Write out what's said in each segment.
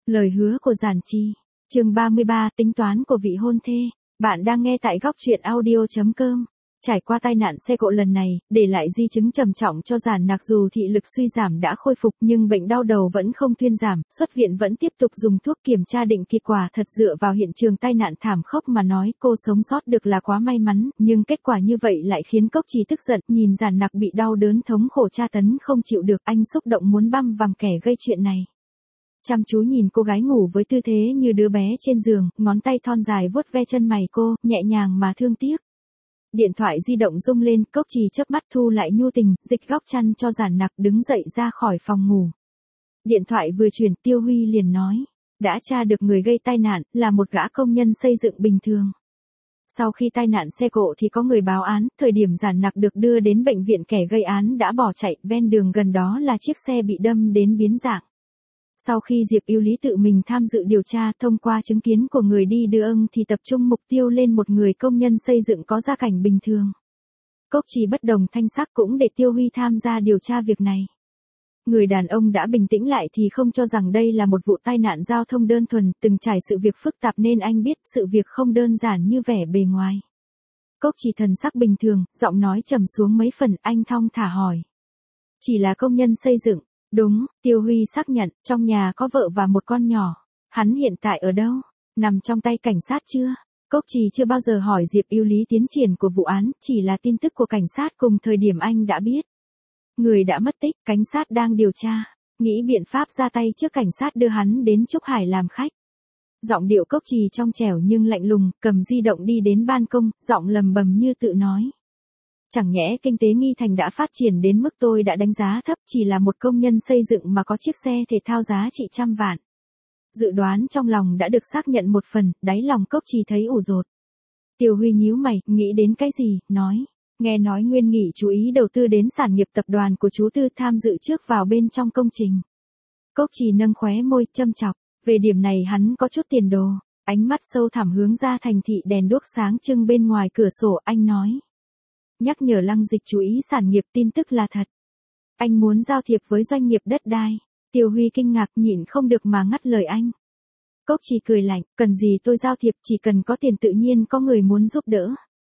Lời hứa của Giản Chi. Chương 33, tính toán của vị hôn thê. Bạn đang nghe tại góc truyện audio.com. Trải qua tai nạn xe cộ lần này, để lại di chứng trầm trọng cho Giản Nặc, dù thị lực suy giảm đã khôi phục nhưng bệnh đau đầu vẫn không thuyên giảm, xuất viện vẫn tiếp tục dùng thuốc kiểm tra định kỳ. Quả thật dựa vào hiện trường tai nạn thảm khốc mà nói cô sống sót được là quá may mắn, nhưng kết quả như vậy lại khiến Cốc Trì tức giận, nhìn Giản Nặc bị đau đớn thống khổ tra tấn không chịu được, anh xúc động muốn băm vằm kẻ gây chuyện này. Chăm chú nhìn cô gái ngủ với tư thế như đứa bé trên giường, ngón tay thon dài vuốt ve chân mày cô, nhẹ nhàng mà thương tiếc. Điện thoại di động rung lên, Cốc Trì chớp mắt thu lại nhu tình, dịch góc chăn cho Giản Nặc, đứng dậy ra khỏi phòng ngủ. Điện thoại vừa truyền, Tiêu Huy liền nói, đã tra được người gây tai nạn, là một gã công nhân xây dựng bình thường. Sau khi tai nạn xe cộ thì có người báo án, thời điểm Giản Nặc được đưa đến bệnh viện kẻ gây án đã bỏ chạy, ven đường gần đó là chiếc xe bị đâm đến biến dạng. Sau khi Diệp Yêu Lý tự mình tham dự điều tra, thông qua chứng kiến của người đi đường thì tập trung mục tiêu lên một người công nhân xây dựng có gia cảnh bình thường. Cốc Trì bất đồng thanh sắc cũng để Tiêu Huy tham gia điều tra việc này. Người đàn ông đã bình tĩnh lại thì không cho rằng đây là một vụ tai nạn giao thông đơn thuần, từng trải sự việc phức tạp nên anh biết sự việc không đơn giản như vẻ bề ngoài. Cốc Trì thần sắc bình thường, giọng nói trầm xuống mấy phần, anh thong thả hỏi. Chỉ là công nhân xây dựng. Đúng, Tiêu Huy xác nhận, trong nhà có vợ và một con nhỏ. Hắn hiện tại ở đâu? Nằm trong tay cảnh sát chưa? Cốc Trì chưa bao giờ hỏi Diệp Yêu Lý tiến triển của vụ án, chỉ là tin tức của cảnh sát cùng thời điểm anh đã biết. Người đã mất tích, cảnh sát đang điều tra, nghĩ biện pháp ra tay trước cảnh sát đưa hắn đến Trúc Hải làm khách. Giọng điệu Cốc Trì trong trẻo nhưng lạnh lùng, cầm di động đi đến ban công, giọng lầm bầm như tự nói. Chẳng nhẽ kinh tế Nghi Thành đã phát triển đến mức tôi đã đánh giá thấp, chỉ là một công nhân xây dựng mà có chiếc xe thể thao giá trị trăm vạn. Dự đoán trong lòng đã được xác nhận một phần, đáy lòng Cốc Trì thấy ủ rột. Tiêu Huy nhíu mày, nghĩ đến cái gì, nói. Nghe nói Nguyên Nghị chú ý đầu tư đến sản nghiệp tập đoàn của chú Tư, tham dự trước vào bên trong công trình. Cốc Trì nâng khóe môi, châm chọc. Về điểm này hắn có chút tiền đồ. Ánh mắt sâu thẳm hướng ra thành thị đèn đuốc sáng trưng bên ngoài cửa sổ, anh nói. Nhắc nhở Lăng Dịch chú ý sản nghiệp, tin tức là thật. Anh muốn giao thiệp với doanh nghiệp đất đai. Tiêu Huy kinh ngạc, nhịn không được mà ngắt lời anh. Cốc Trì cười lạnh, cần gì tôi giao thiệp, chỉ cần có tiền tự nhiên có người muốn giúp đỡ.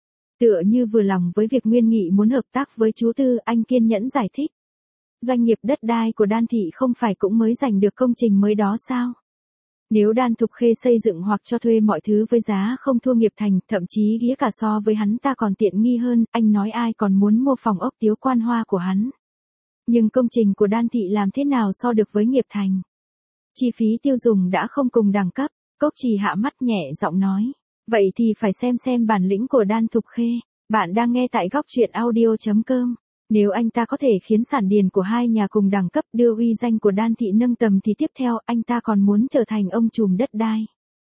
Tựa như vừa lòng với việc Nguyên Nghị muốn hợp tác với chú Tư, anh kiên nhẫn giải thích. Doanh nghiệp đất đai của Đan Thị không phải cũng mới giành được công trình mới đó sao? Nếu Đan Thục Khê xây dựng hoặc cho thuê mọi thứ với giá không thua Nghiệp Thành, thậm chí ghía cả so với hắn ta còn tiện nghi hơn, anh nói ai còn muốn mua phòng ốc Tiếu Quan Hoa của hắn. Nhưng công trình của Đan Thị làm thế nào so được với Nghiệp Thành? Chi phí tiêu dùng đã không cùng đẳng cấp. Cốc Trì hạ mắt nhẹ giọng nói. Vậy thì phải xem bản lĩnh của Đan Thục Khê. Bạn đang nghe tại góc truyện audio.com. Nếu anh ta có thể khiến sản điền của hai nhà cùng đẳng cấp, đưa uy danh của Đan Thị nâng tầm thì tiếp theo anh ta còn muốn trở thành ông trùm đất đai.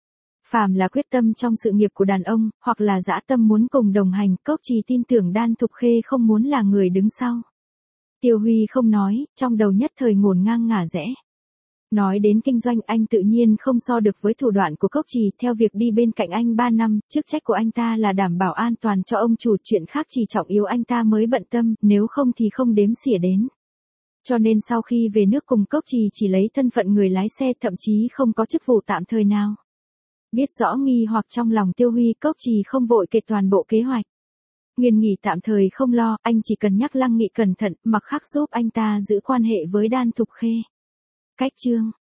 Phàm là quyết tâm trong sự nghiệp của đàn ông, hoặc là dã tâm muốn cùng đồng hành, Cốc Trì tin tưởng Đan Thục Khê không muốn là người đứng sau. Tiêu Huy không nói, trong đầu nhất thời ngổn ngang ngả rẽ. Nói đến kinh doanh, anh tự nhiên không so được với thủ đoạn của Cốc Trì. Theo việc đi bên cạnh anh 3 năm, chức trách của anh ta là đảm bảo an toàn cho ông chủ, chuyện khác chỉ trọng yếu anh ta mới bận tâm, nếu không thì không đếm xỉa đến. Cho nên sau khi về nước cùng Cốc Trì chỉ lấy thân phận người lái xe, thậm chí không có chức vụ tạm thời nào. Biết rõ nghi hoặc trong lòng Tiêu Huy, Cốc Trì không vội kể toàn bộ kế hoạch. Nguyên Nghị tạm thời không lo, anh chỉ cần nhắc Lăng Nghị cẩn thận, mặt khác giúp anh ta giữ quan hệ với Đan Thục Khê. Cách chương